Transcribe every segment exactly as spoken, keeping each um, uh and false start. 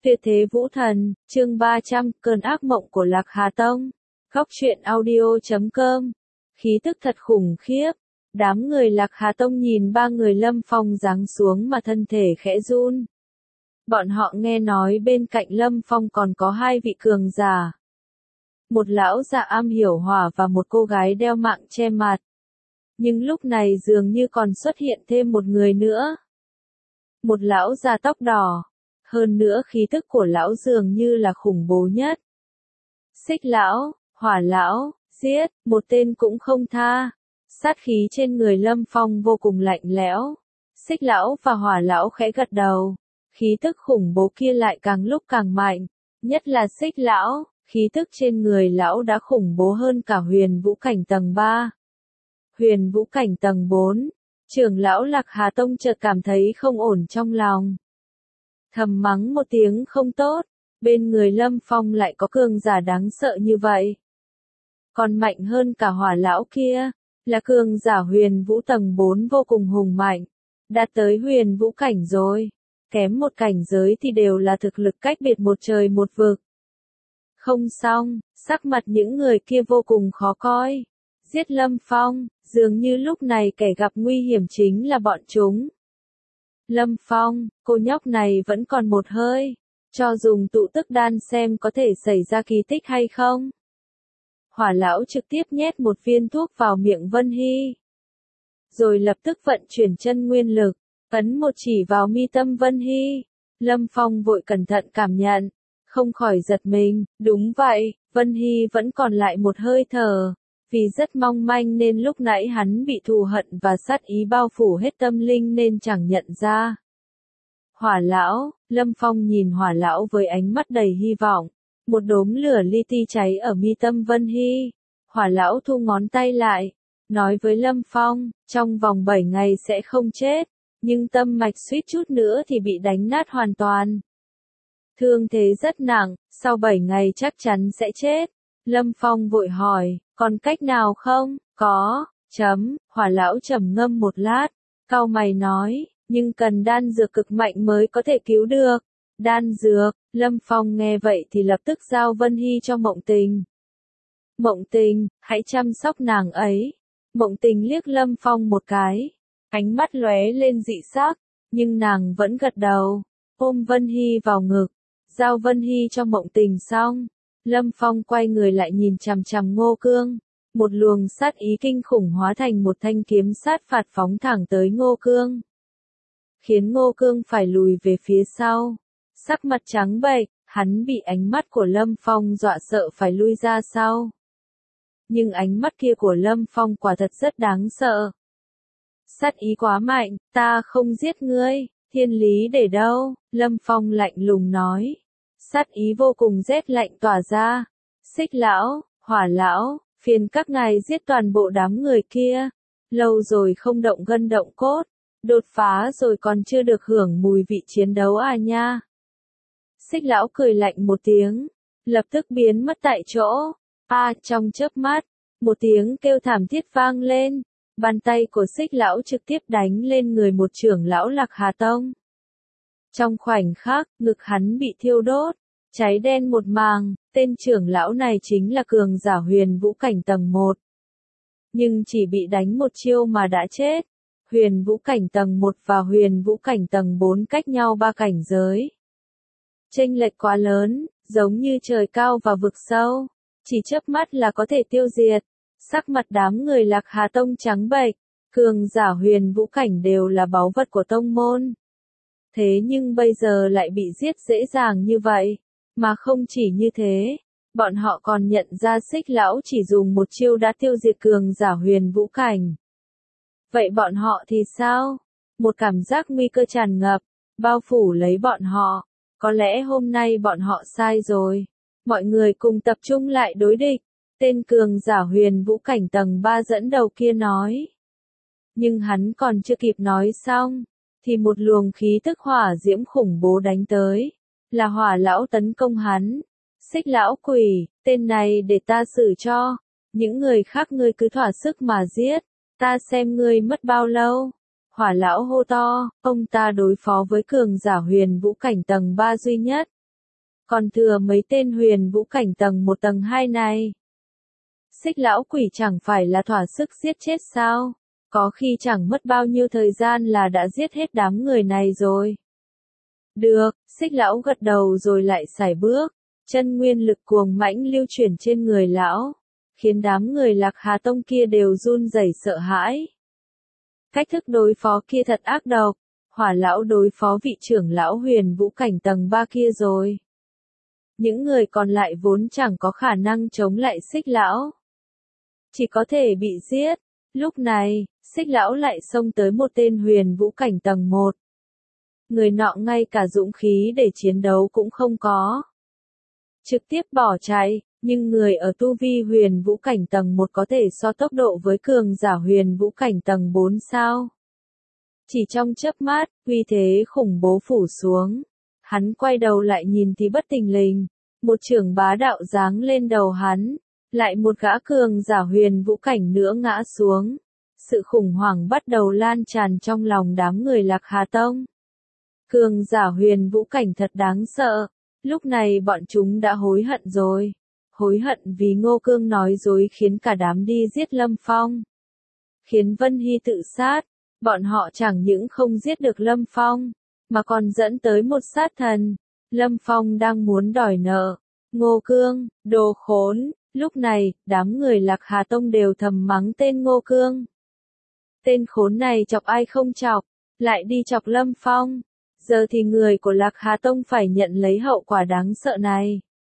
Tuyệt thế vũ thần, chương ba trăm, cơn ác mộng của Lạc Hà Tông. Góc truyện audio chấm com. Khí tức thật khủng khiếp. Đám người Lạc Hà Tông nhìn ba người Lâm Phong giáng xuống mà thân thể khẽ run. Bọn họ nghe nói bên cạnh Lâm Phong còn có hai vị cường giả. Một lão già am hiểu hỏa và một cô gái đeo mạng che mặt. Nhưng lúc này dường như còn xuất hiện thêm một người nữa. Một lão già tóc đỏ. Hơn nữa khí tức của lão dường như là khủng bố nhất. Xích lão, hỏa lão, giết, một tên cũng không tha. Sát khí trên người Lâm Phong vô cùng lạnh lẽo. Xích lão và hỏa lão khẽ gật đầu. Khí tức khủng bố kia lại càng lúc càng mạnh. Nhất là xích lão, khí tức trên người lão đã khủng bố hơn cả huyền vũ cảnh tầng ba. Huyền vũ cảnh tầng bốn. Trưởng lão Lạc Hà Tông chợt cảm thấy không ổn trong lòng. Thầm mắng một tiếng không tốt, bên người Lâm Phong lại có cường giả đáng sợ như vậy. Còn mạnh hơn cả hỏa lão kia, là cường giả huyền vũ tầng bốn vô cùng hùng mạnh, đạt tới huyền vũ cảnh rồi, kém một cảnh giới thì đều là thực lực cách biệt một trời một vực. Không xong, sắc mặt những người kia vô cùng khó coi. Giết Lâm Phong, dường như lúc này kẻ gặp nguy hiểm chính là bọn chúng. Lâm Phong, cô nhóc này vẫn còn một hơi, cho dùng tụ tức đan xem có thể xảy ra kỳ tích hay không. Hỏa lão trực tiếp nhét một viên thuốc vào miệng Vân Hy. Rồi lập tức vận chuyển chân nguyên lực, ấn một chỉ vào mi tâm Vân Hy. Lâm Phong vội cẩn thận cảm nhận, không khỏi giật mình, đúng vậy, Vân Hy vẫn còn lại một hơi thở. Vì rất mong manh nên lúc nãy hắn bị thù hận và sát ý bao phủ hết tâm linh nên chẳng nhận ra. Hỏa lão, Lâm Phong nhìn hỏa lão với ánh mắt đầy hy vọng. Một đốm lửa li ti cháy ở mi tâm Vân Hy. Hỏa lão thu ngón tay lại, nói với Lâm Phong, trong vòng bảy ngày sẽ không chết, nhưng tâm mạch suýt chút nữa thì bị đánh nát hoàn toàn. Thương thế rất nặng, sau bảy ngày chắc chắn sẽ chết. Lâm Phong vội hỏi, còn cách nào không? Có, chấm, hỏa lão trầm ngâm một lát, cau mày nói, nhưng cần đan dược cực mạnh mới có thể cứu được. Đan dược, Lâm Phong nghe vậy thì lập tức giao Vân Hy cho Mộng Tình. Mộng Tình, hãy chăm sóc nàng ấy. Mộng Tình liếc Lâm Phong một cái, ánh mắt lóe lên dị sắc, nhưng nàng vẫn gật đầu, ôm Vân Hy vào ngực, giao Vân Hy cho Mộng Tình xong. Lâm Phong quay người lại nhìn chằm chằm Ngô Cương, một luồng sát ý kinh khủng hóa thành một thanh kiếm sát phạt phóng thẳng tới Ngô Cương. Khiến Ngô Cương phải lùi về phía sau, sắc mặt trắng bệch, hắn bị ánh mắt của Lâm Phong dọa sợ phải lui ra sau. Nhưng ánh mắt kia của Lâm Phong quả thật rất đáng sợ. Sát ý quá mạnh, ta không giết ngươi, thiên lý để đâu, Lâm Phong lạnh lùng nói. Sát ý vô cùng rét lạnh tỏa ra. Xích lão, hỏa lão, phiền các ngài giết toàn bộ đám người kia. Lâu rồi không động gân động cốt, đột phá rồi còn chưa được hưởng mùi vị chiến đấu à nha. Xích lão cười lạnh một tiếng, lập tức biến mất tại chỗ. A à, trong chớp mắt, một tiếng kêu thảm thiết vang lên. Bàn tay của xích lão trực tiếp đánh lên người một trưởng lão Lạc Hà Tông. Trong khoảnh khắc, ngực hắn bị thiêu đốt, cháy đen một màng, tên trưởng lão này chính là cường giả huyền vũ cảnh tầng một. Nhưng chỉ bị đánh một chiêu mà đã chết. Huyền vũ cảnh tầng một và huyền vũ cảnh tầng bốn cách nhau ba cảnh giới. Chênh lệch quá lớn, giống như trời cao và vực sâu, chỉ chớp mắt là có thể tiêu diệt. Sắc mặt đám người Lạc Hà Tông trắng bệch, cường giả huyền vũ cảnh đều là báu vật của tông môn. Thế nhưng bây giờ lại bị giết dễ dàng như vậy, mà không chỉ như thế, bọn họ còn nhận ra xích lão chỉ dùng một chiêu đã tiêu diệt cường giả huyền vũ cảnh. Vậy bọn họ thì sao? Một cảm giác nguy cơ tràn ngập, bao phủ lấy bọn họ, có lẽ hôm nay bọn họ sai rồi. Mọi người cùng tập trung lại đối địch, tên cường giả huyền vũ cảnh tầng ba dẫn đầu kia nói. Nhưng hắn còn chưa kịp nói xong, thì một luồng khí tức hỏa diễm khủng bố đánh tới, là hỏa lão tấn công hắn. Xích lão quỷ, tên này để ta xử cho, những người khác ngươi cứ thỏa sức mà giết, ta xem ngươi mất bao lâu. Hỏa lão hô to, ông ta đối phó với cường giả huyền vũ cảnh tầng ba duy nhất, còn thừa mấy tên huyền vũ cảnh tầng một tầng hai này. Xích lão quỷ chẳng phải là thỏa sức giết chết sao? Có khi chẳng mất bao nhiêu thời gian là đã giết hết đám người này rồi. Được, xích lão gật đầu rồi lại sải bước, chân nguyên lực cuồng mãnh lưu chuyển trên người lão, khiến đám người Lạc Hà Tông kia đều run rẩy sợ hãi. Cách thức đối phó kia thật ác độc, Hỏa lão đối phó vị trưởng lão huyền vũ cảnh tầng ba kia rồi. Những người còn lại vốn chẳng có khả năng chống lại xích lão, chỉ có thể bị giết. Lúc này, xích lão lại xông tới một tên huyền vũ cảnh tầng một. Người nọ ngay cả dũng khí để chiến đấu cũng không có. Trực tiếp bỏ chạy, nhưng người ở tu vi huyền vũ cảnh tầng một có thể so tốc độ với cường giả huyền vũ cảnh tầng bốn sao. Chỉ trong chớp mắt, uy thế khủng bố phủ xuống. Hắn quay đầu lại nhìn thì bất tình lình, một chưởng bá đạo giáng lên đầu hắn, lại một gã cường giả huyền vũ cảnh nữa ngã xuống. Sự khủng hoảng bắt đầu lan tràn trong lòng đám người Lạc Hà Tông. Cường giả huyền vũ cảnh thật đáng sợ, lúc này bọn chúng đã hối hận rồi. Hối hận vì Ngô Cương nói dối khiến cả đám đi giết Lâm Phong. Khiến Vân Hy tự sát, bọn họ chẳng những không giết được Lâm Phong, mà còn dẫn tới một sát thần. Lâm Phong đang muốn đòi nợ. Ngô Cương, đồ khốn, lúc này, đám người Lạc Hà Tông đều thầm mắng tên Ngô Cương. Tên khốn này chọc ai không chọc, lại đi chọc Lâm Phong. Giờ thì người của Lạc Hà Tông phải nhận lấy hậu quả đáng sợ này.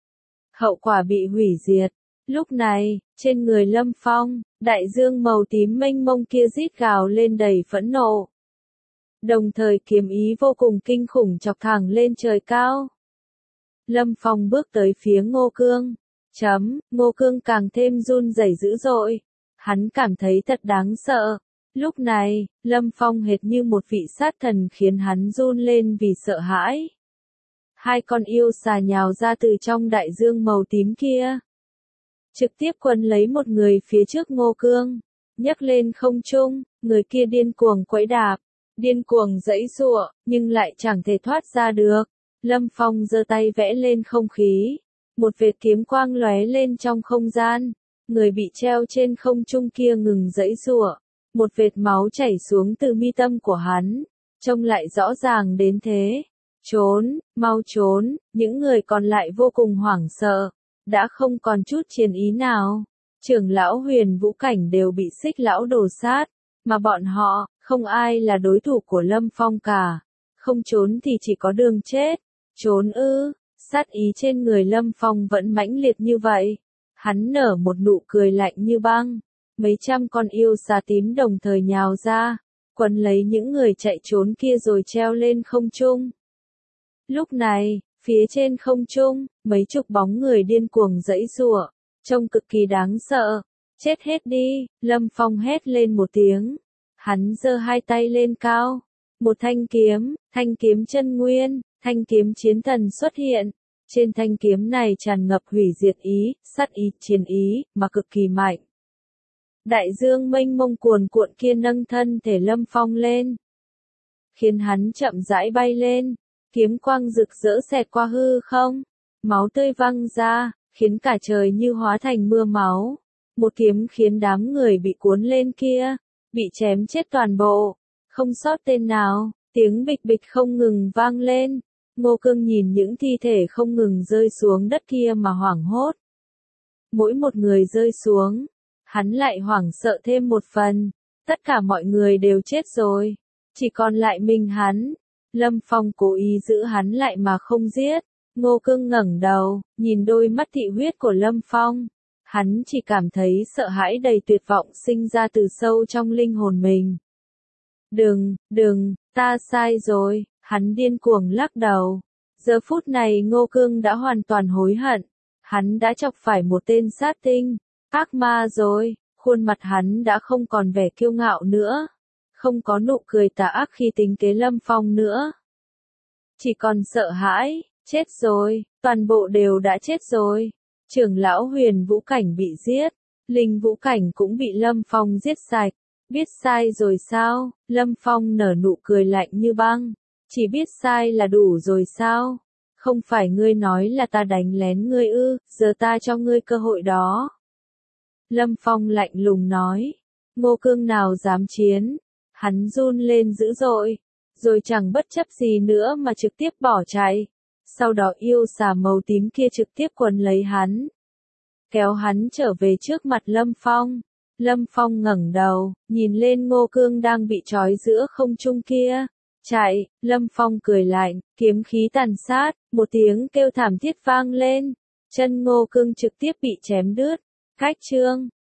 Hậu quả bị hủy diệt. Lúc này, trên người Lâm Phong, đại dương màu tím mênh mông kia rít gào lên đầy phẫn nộ. Đồng thời kiếm ý vô cùng kinh khủng chọc thẳng lên trời cao. Lâm Phong bước tới phía Ngô Cương. Chấm, Ngô Cương càng thêm run rẩy dữ dội. Hắn cảm thấy thật đáng sợ. Lúc này, Lâm Phong hệt như một vị sát thần khiến hắn run lên vì sợ hãi. Hai con yêu xà nhào ra từ trong đại dương màu tím kia. Trực tiếp quấn lấy một người phía trước Ngô Cương. Nhấc lên không trung, người kia điên cuồng quẫy đạp. Điên cuồng giãy giụa, nhưng lại chẳng thể thoát ra được. Lâm Phong giơ tay vẽ lên không khí. Một vệt kiếm quang lóe lên trong không gian. Người bị treo trên không trung kia ngừng giãy giụa. Một vệt máu chảy xuống từ mi tâm của hắn. Trông lại rõ ràng đến thế. Trốn, mau trốn, những người còn lại vô cùng hoảng sợ. Đã không còn chút chiến ý nào. Trưởng lão huyền vũ cảnh đều bị xích lão đổ sát. Mà bọn họ, không ai là đối thủ của Lâm Phong cả. Không trốn thì chỉ có đường chết. Trốn ư, sát ý trên người Lâm Phong vẫn mãnh liệt như vậy. Hắn nở một nụ cười lạnh như băng. Mấy trăm con yêu xà tím đồng thời nhào ra, quấn lấy những người chạy trốn kia rồi treo lên không trung. Lúc này, phía trên không trung, mấy chục bóng người điên cuồng giãy giụa, trông cực kỳ đáng sợ. Chết hết đi, Lâm Phong hét lên một tiếng. Hắn giơ hai tay lên cao. Một thanh kiếm, thanh kiếm chân nguyên, thanh kiếm chiến thần xuất hiện. Trên thanh kiếm này tràn ngập hủy diệt ý, sát ý, chiến ý, mà cực kỳ mạnh. Đại dương mênh mông cuồn cuộn kia nâng thân thể Lâm Phong lên, khiến hắn chậm rãi bay lên. Kiếm quang rực rỡ xẹt qua hư không, máu tươi văng ra, khiến cả trời như hóa thành mưa máu. Một kiếm khiến đám người bị cuốn lên kia, bị chém chết toàn bộ, không sót tên nào. Tiếng bịch bịch không ngừng vang lên. Ngô Cương nhìn những thi thể không ngừng rơi xuống đất kia mà hoảng hốt. Mỗi một người rơi xuống, hắn lại hoảng sợ thêm một phần. Tất cả mọi người đều chết rồi, chỉ còn lại mình hắn. Lâm Phong cố ý giữ hắn lại mà không giết. Ngô Cương ngẩng đầu, nhìn đôi mắt thị huyết của Lâm Phong. Hắn chỉ cảm thấy sợ hãi đầy tuyệt vọng sinh ra từ sâu trong linh hồn mình. Đừng, đừng, ta sai rồi, hắn điên cuồng lắc đầu. Giờ phút này Ngô Cương đã hoàn toàn hối hận. Hắn đã chọc phải một tên sát tinh, ác ma rồi. Khuôn mặt hắn đã không còn vẻ kiêu ngạo nữa. Không có nụ cười tà ác khi tính kế Lâm Phong nữa. Chỉ còn sợ hãi, chết rồi, toàn bộ đều đã chết rồi. Trưởng lão huyền vũ cảnh bị giết, linh vũ cảnh cũng bị Lâm Phong giết sạch. Biết sai rồi sao? Lâm Phong nở nụ cười lạnh như băng. Chỉ biết sai là đủ rồi sao? không phải ngươi nói là ta đánh lén ngươi ư, giờ ta cho ngươi cơ hội đó. Lâm Phong lạnh lùng nói, Ngô Cương nào dám chiến, hắn run lên dữ dội, rồi chẳng bất chấp gì nữa mà trực tiếp bỏ chạy. Sau đó yêu xà màu tím kia trực tiếp quấn lấy hắn, kéo hắn trở về trước mặt Lâm Phong. Lâm Phong ngẩng đầu, nhìn lên Ngô Cương đang bị trói giữa không trung kia. Chạy, Lâm Phong cười lạnh, kiếm khí tàn sát, một tiếng kêu thảm thiết vang lên. Chân Ngô Cương trực tiếp bị chém đứt. Cách chương